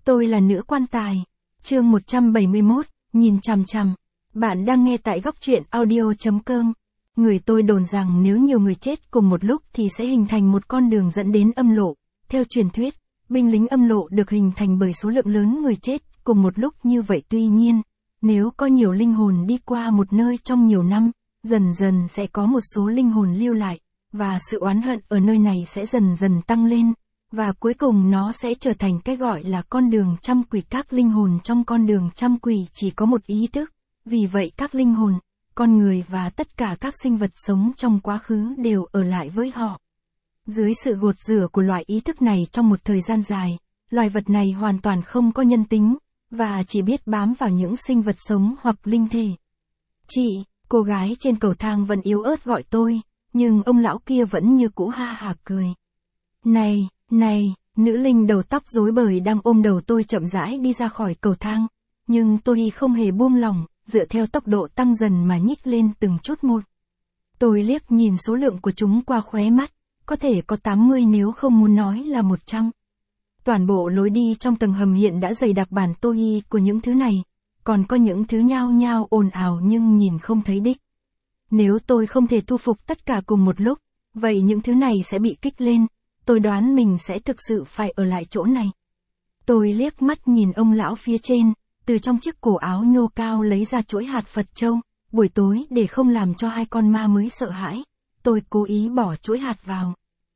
Tôi là nữ quan tài. Chương 171, nhìn chằm chằm. Bạn đang nghe tại góc truyện audio.com. Người tôi đồn rằng nếu nhiều người chết cùng một lúc thì sẽ hình thành một con đường dẫn đến âm lộ. Theo truyền thuyết, binh lính âm lộ được hình thành bởi số lượng lớn người chết cùng một lúc như vậy. Tuy nhiên, nếu có nhiều linh hồn đi qua một nơi trong nhiều năm, dần dần sẽ có một số linh hồn lưu lại, và sự oán hận ở nơi này sẽ dần dần tăng lên, và cuối cùng nó sẽ trở thành cái gọi là con đường trăm quỷ. Các linh hồn trong con đường trăm quỷ chỉ có một ý thức, vì vậy các linh hồn, con người và tất cả các sinh vật sống trong quá khứ đều ở lại với họ. Dưới sự gột rửa của loại ý thức này trong một thời gian dài, loài vật này hoàn toàn không có nhân tính, và chỉ biết bám vào những sinh vật sống hoặc linh thể. Chị, cô gái trên cầu thang vẫn yếu ớt gọi tôi, nhưng ông lão kia vẫn như cũ ha hả cười. Này, nữ linh đầu tóc rối bời đang ôm đầu tôi chậm rãi đi ra khỏi cầu thang, nhưng tôi không hề buông lỏng, dựa theo tốc độ tăng dần mà nhích lên từng chút một. Tôi liếc nhìn số lượng của chúng qua khóe mắt, có thể có 80 nếu không muốn nói là 100. Toàn bộ lối đi trong tầng hầm hiện đã dày đặc bản tôi của những thứ này, còn có những thứ nhao nhao ồn ào nhưng nhìn không thấy đích. Nếu tôi không thể thu phục tất cả cùng một lúc, vậy những thứ này sẽ bị kích lên, tôi đoán mình sẽ thực sự phải ở lại chỗ này. Tôi liếc mắt nhìn ông lão phía trên, từ trong chiếc cổ áo nhô cao lấy ra chuỗi hạt Phật châu. Buổi tối để không làm cho hai con ma mới sợ hãi, tôi cố ý bỏ chuỗi hạt vào.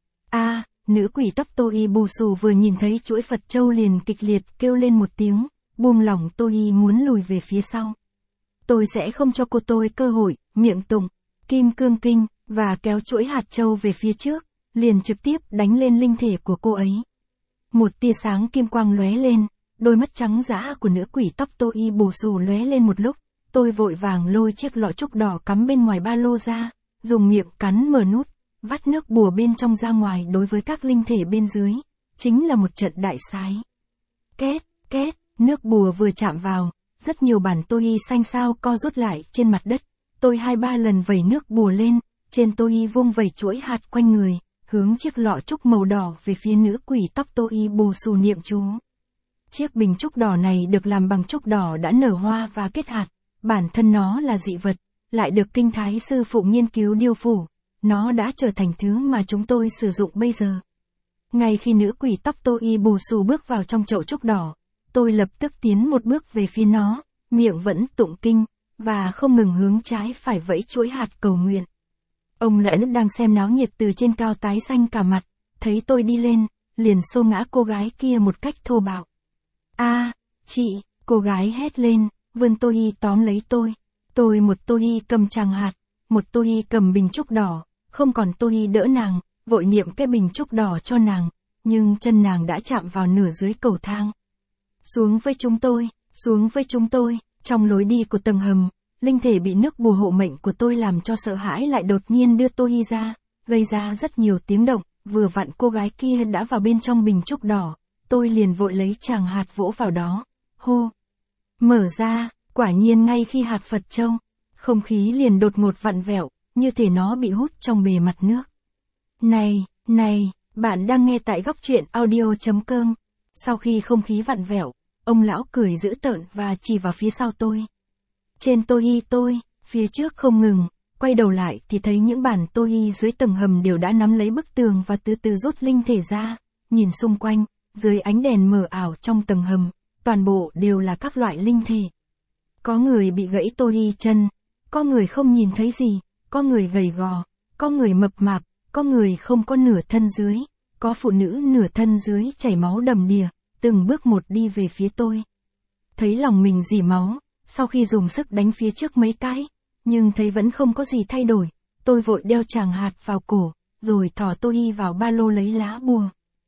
Nữ quỷ tóc tôi bù xù vừa nhìn thấy chuỗi Phật châu liền kịch liệt kêu lên một tiếng, buông lỏng tôi muốn lùi về phía sau. Tôi sẽ không cho cô tôi cơ hội, miệng tụng Kim Cương Kinh, và kéo chuỗi hạt châu về phía trước, liền trực tiếp đánh lên linh thể của cô ấy. Một tia sáng kim quang lóe lên, đôi mắt trắng dã của nữ quỷ tóc tôi bù xù lóe lên một lúc, tôi vội vàng lôi chiếc lọ trúc đỏ cắm bên ngoài ba lô ra, dùng miệng cắn mở nút, vắt nước bùa bên trong ra ngoài. Đối với các linh thể bên dưới, chính là một trận đại sái. Két, nước bùa vừa chạm vào, rất nhiều bản tôi xanh xao co rút lại trên mặt đất. Tôi 2-3 lần vẩy nước bùa lên, trên tôi vung vẩy chuỗi hạt quanh người, hướng chiếc lọ trúc màu đỏ về phía nữ quỷ tóc tôi bù xù niệm chú. Chiếc bình trúc đỏ này được làm bằng trúc đỏ đã nở hoa và kết hạt, bản thân nó là dị vật, lại được kinh thái sư phụ nghiên cứu điêu phủ, nó đã trở thành thứ mà chúng tôi sử dụng bây giờ. Ngay khi nữ quỷ tóc tôi bù xù bước vào trong chậu trúc đỏ, tôi lập tức tiến một bước về phía nó, miệng vẫn tụng kinh, và không ngừng hướng trái phải vẫy chuỗi hạt cầu nguyện. Ông lão đang xem náo nhiệt từ trên cao tái xanh cả mặt, thấy tôi đi lên, liền xô ngã cô gái kia một cách thô bạo. Chị, cô gái hét lên, vươn tôi tóm lấy tôi. Một tôi cầm tràng hạt, một tôi cầm bình trúc đỏ, không còn tôi đỡ nàng, vội niệm cái bình trúc đỏ cho nàng, nhưng chân nàng đã chạm vào nửa dưới cầu thang. Xuống với chúng tôi, trong lối đi của tầng hầm, linh thể bị nước bùa hộ mệnh của tôi làm cho sợ hãi lại đột nhiên đưa tôi ra, gây ra rất nhiều tiếng động, vừa vặn cô gái kia đã vào bên trong bình trúc đỏ, tôi liền vội lấy tràng hạt vỗ vào đó, hô. Mở ra, quả nhiên ngay khi hạt Phật châu, không khí liền đột ngột vặn vẹo, như thể nó bị hút trong bề mặt nước. Này, bạn đang nghe tại góc truyện audio.com. Sau khi không khí vặn vẹo, ông lão cười dữ tợn và chỉ vào phía sau tôi. Trên tôi, phía trước không ngừng, quay đầu lại thì thấy những bản tôi dưới tầng hầm đều đã nắm lấy bức tường và từ từ rút linh thể ra, nhìn xung quanh, dưới ánh đèn mờ ảo trong tầng hầm, toàn bộ đều là các loại linh thể. Có người bị gãy tôi chân, có người không nhìn thấy gì, có người gầy gò, có người mập mạp, có người không có nửa thân dưới, có phụ nữ nửa thân dưới chảy máu đầm đìa, từng bước một đi về phía tôi. Thấy lòng mình rỉ máu, sau khi dùng sức đánh phía trước mấy cái, nhưng thấy vẫn không có gì thay đổi, tôi vội đeo tràng hạt vào cổ, rồi thò tôi vào ba lô lấy lá bùa.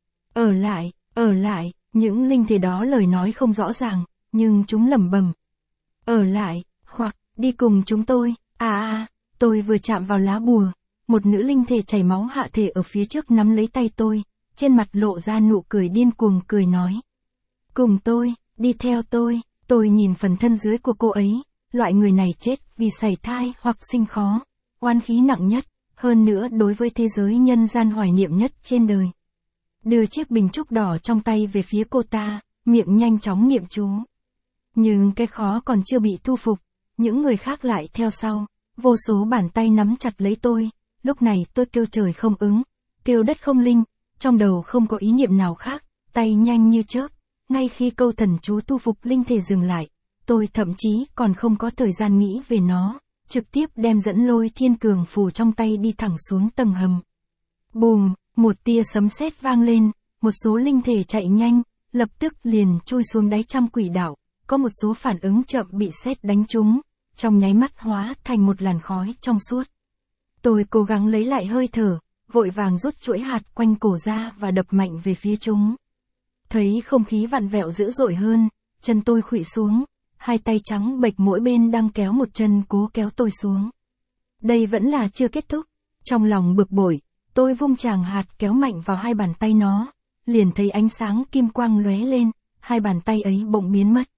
Ở lại, những linh thể đó lời nói không rõ ràng, nhưng chúng lẩm bẩm. Ở lại, hoặc, đi cùng chúng tôi. Tôi vừa chạm vào lá bùa, một nữ linh thể chảy máu hạ thể ở phía trước nắm lấy tay tôi, trên mặt lộ ra nụ cười điên cuồng cười nói. Cùng tôi, đi theo tôi nhìn phần thân dưới của cô ấy, loại người này chết vì sảy thai hoặc sinh khó, oan khí nặng nhất, hơn nữa đối với thế giới nhân gian hoài niệm nhất trên đời. Đưa chiếc bình trúc đỏ trong tay về phía cô ta, miệng nhanh chóng niệm chú. Nhưng cái khó còn chưa bị thu phục, những người khác lại theo sau, vô số bàn tay nắm chặt lấy tôi, lúc này tôi kêu trời không ứng, kêu đất không linh, trong đầu không có ý niệm nào khác, tay nhanh như chớp, ngay khi câu thần chú thu phục linh thể dừng lại, tôi thậm chí còn không có thời gian nghĩ về nó, trực tiếp đem dẫn lôi thiên cường phù trong tay đi thẳng xuống tầng hầm. Bùm, một tia sấm sét vang lên, một số linh thể chạy nhanh, lập tức liền chui xuống đáy trăm quỷ đạo, có một số phản ứng chậm bị sét đánh trúng, trong nháy mắt hóa thành một làn khói trong suốt. Tôi cố gắng lấy lại hơi thở, vội vàng rút chuỗi hạt quanh cổ ra và đập mạnh về phía chúng. Thấy không khí vặn vẹo dữ dội hơn, chân tôi khuỵu xuống, hai tay trắng bệch mỗi bên đang kéo một chân cố kéo tôi xuống. Đây vẫn là chưa kết thúc, trong lòng bực bội, tôi vung tràng hạt kéo mạnh vào hai bàn tay nó, liền thấy ánh sáng kim quang lóe lên, hai bàn tay ấy bỗng biến mất.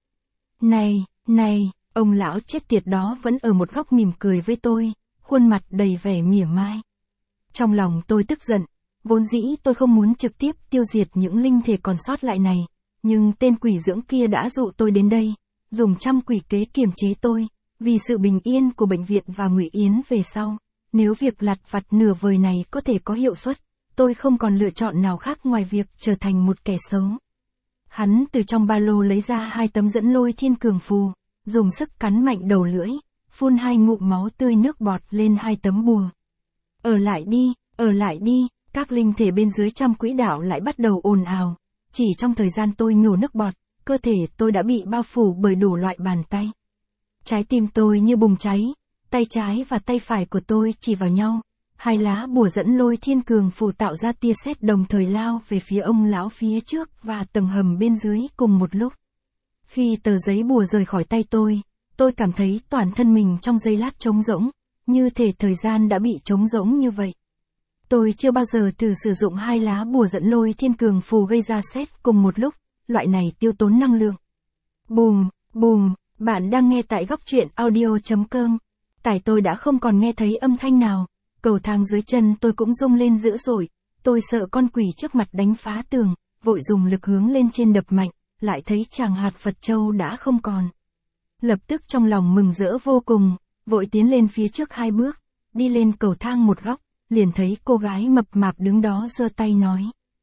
Này, ông lão chết tiệt đó vẫn ở một góc mỉm cười với tôi, khuôn mặt đầy vẻ mỉa mai. Trong lòng tôi tức giận, vốn dĩ tôi không muốn trực tiếp tiêu diệt những linh thể còn sót lại này, nhưng tên quỷ dưỡng kia đã dụ tôi đến đây, dùng trăm quỷ kế kiềm chế tôi, vì sự bình yên của bệnh viện và Ngụy Yến về sau. Nếu việc lặt vặt nửa vời này có thể có hiệu suất, tôi không còn lựa chọn nào khác ngoài việc trở thành một kẻ xấu. Hắn từ trong ba lô lấy ra hai tấm dẫn lôi thiên cường phù, dùng sức cắn mạnh đầu lưỡi, phun hai ngụm máu tươi nước bọt lên hai tấm bùa. Ở lại đi, các linh thể bên dưới trăm quỹ đạo lại bắt đầu ồn ào. Chỉ trong thời gian tôi nhổ nước bọt, cơ thể tôi đã bị bao phủ bởi đủ loại bàn tay. Trái tim tôi như bùng cháy, tay trái và tay phải của tôi chỉ vào nhau. Hai lá bùa dẫn lôi thiên cường phù tạo ra tia sét đồng thời lao về phía ông lão phía trước và tầng hầm bên dưới cùng một lúc. Khi tờ giấy bùa rời khỏi tay tôi cảm thấy toàn thân mình trong giây lát trống rỗng, như thể thời gian đã bị trống rỗng như vậy. Tôi chưa bao giờ thử sử dụng hai lá bùa dẫn lôi thiên cường phù gây ra sét cùng một lúc, loại này tiêu tốn năng lượng. Bùm, bạn đang nghe tại góc truyện audio.com. Tại tôi đã không còn nghe thấy âm thanh nào, cầu thang dưới chân tôi cũng rung lên dữ dội, tôi sợ con quỷ trước mặt đánh phá tường, vội dùng lực hướng lên trên đập mạnh, lại thấy chàng hạt Phật châu đã không còn. Lập tức trong lòng mừng rỡ vô cùng, vội tiến lên phía trước hai bước, đi lên cầu thang một góc, liền thấy cô gái mập mạp đứng đó giơ tay nói.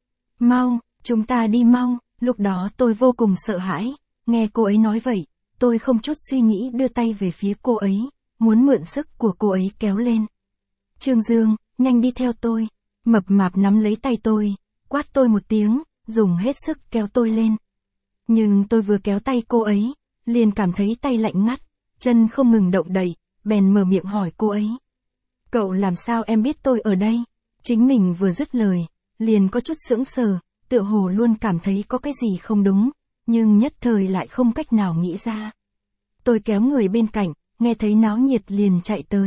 Mau, chúng ta đi mau, lúc đó tôi vô cùng sợ hãi, nghe cô ấy nói vậy, tôi không chút suy nghĩ đưa tay về phía cô ấy, muốn mượn sức của cô ấy kéo lên. Trương Dương, nhanh đi theo tôi, mập mạp nắm lấy tay tôi, quát tôi một tiếng, dùng hết sức kéo tôi lên. Nhưng tôi vừa kéo tay cô ấy, liền cảm thấy tay lạnh ngắt, chân không ngừng động đậy, bèn mở miệng hỏi cô ấy. Cậu làm sao em biết tôi ở đây? Chính mình vừa dứt lời, liền có chút sững sờ, tựa hồ luôn cảm thấy có cái gì không đúng, nhưng nhất thời lại không cách nào nghĩ ra. Tôi kéo người bên cạnh, nghe thấy náo nhiệt liền chạy tới.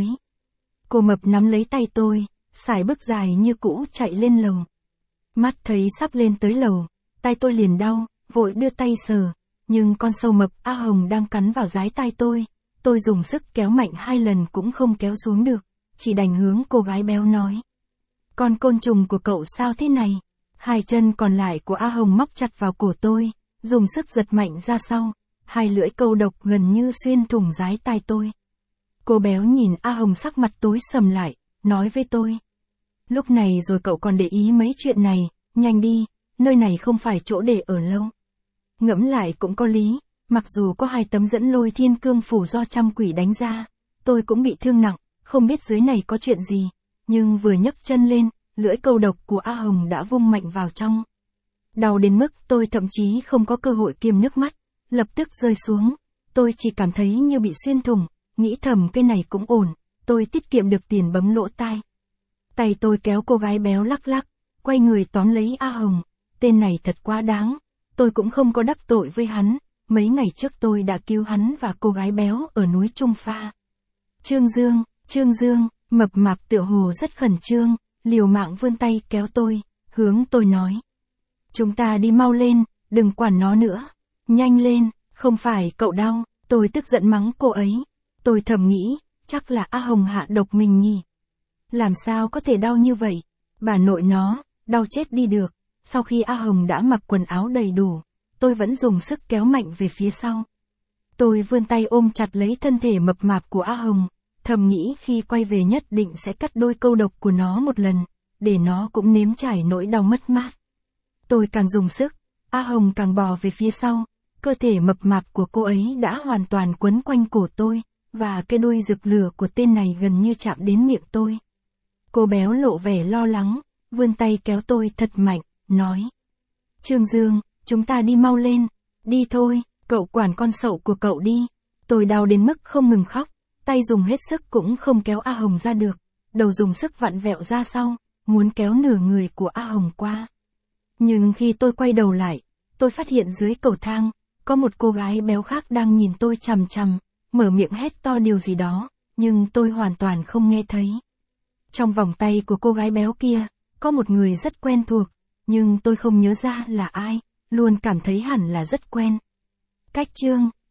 Cô mập nắm lấy tay tôi, sải bước dài như cũ chạy lên lầu. Mắt thấy sắp lên tới lầu, tay tôi liền đau, vội đưa tay sờ, nhưng con sâu mập A Hồng đang cắn vào dái tai tôi dùng sức kéo mạnh 2 lần cũng không kéo xuống được, chỉ đành hướng cô gái béo nói. Con côn trùng của cậu sao thế này? Hai chân còn lại của A Hồng móc chặt vào cổ tôi, dùng sức giật mạnh ra sau, hai lưỡi câu độc gần như xuyên thủng dái tai tôi. Cô béo nhìn A Hồng sắc mặt tối sầm lại, nói với tôi. Lúc này rồi cậu còn để ý mấy chuyện này, nhanh đi, nơi này không phải chỗ để ở lâu. Ngẫm lại cũng có lý, mặc dù có 2 tấm dẫn lôi thiên cương phủ do trăm quỷ đánh ra, tôi cũng bị thương nặng, không biết dưới này có chuyện gì, nhưng vừa nhấc chân lên, lưỡi câu độc của A Hồng đã vung mạnh vào trong. Đau đến mức tôi thậm chí không có cơ hội kiềm nước mắt, lập tức rơi xuống, tôi chỉ cảm thấy như bị xuyên thủng, nghĩ thầm cái này cũng ổn, tôi tiết kiệm được tiền bấm lỗ tai. Tay tôi kéo cô gái béo lắc lắc, quay người tóm lấy A Hồng, tên này thật quá đáng, tôi cũng không có đắc tội với hắn, mấy ngày trước tôi đã cứu hắn và cô gái béo ở núi Trung Pha. Trương Dương, mập mạp tựa hồ rất khẩn trương, liều mạng vươn tay kéo tôi, hướng tôi nói. Chúng ta đi mau lên, đừng quản nó nữa, nhanh lên, không phải cậu đau, tôi tức giận mắng cô ấy. Tôi thầm nghĩ, chắc là A Hồng hạ độc mình nhỉ. Làm sao có thể đau như vậy, bà nội nó, đau chết đi được. Sau khi A Hồng đã mặc quần áo đầy đủ, tôi vẫn dùng sức kéo mạnh về phía sau. Tôi vươn tay ôm chặt lấy thân thể mập mạp của A Hồng, thầm nghĩ khi quay về nhất định sẽ cắt đôi câu độc của nó một lần, để nó cũng nếm trải nỗi đau mất mát. Tôi càng dùng sức, A Hồng càng bò về phía sau, cơ thể mập mạp của cô ấy đã hoàn toàn quấn quanh cổ tôi, và cái đuôi rực lửa của tên này gần như chạm đến miệng tôi. Cô béo lộ vẻ lo lắng, vươn tay kéo tôi thật mạnh, nói. Trương Dương, chúng ta đi mau lên, đi thôi, cậu quản con sậu của cậu đi. Tôi đau đến mức không ngừng khóc, tay dùng hết sức cũng không kéo A Hồng ra được, đầu dùng sức vặn vẹo ra sau, muốn kéo nửa người của A Hồng qua. Nhưng khi tôi quay đầu lại, tôi phát hiện dưới cầu thang, có một cô gái béo khác đang nhìn tôi chằm chằm, mở miệng hét to điều gì đó, nhưng tôi hoàn toàn không nghe thấy. Trong vòng tay của cô gái béo kia, có một người rất quen thuộc, nhưng tôi không nhớ ra là ai, luôn cảm thấy hẳn là rất quen. Cách chương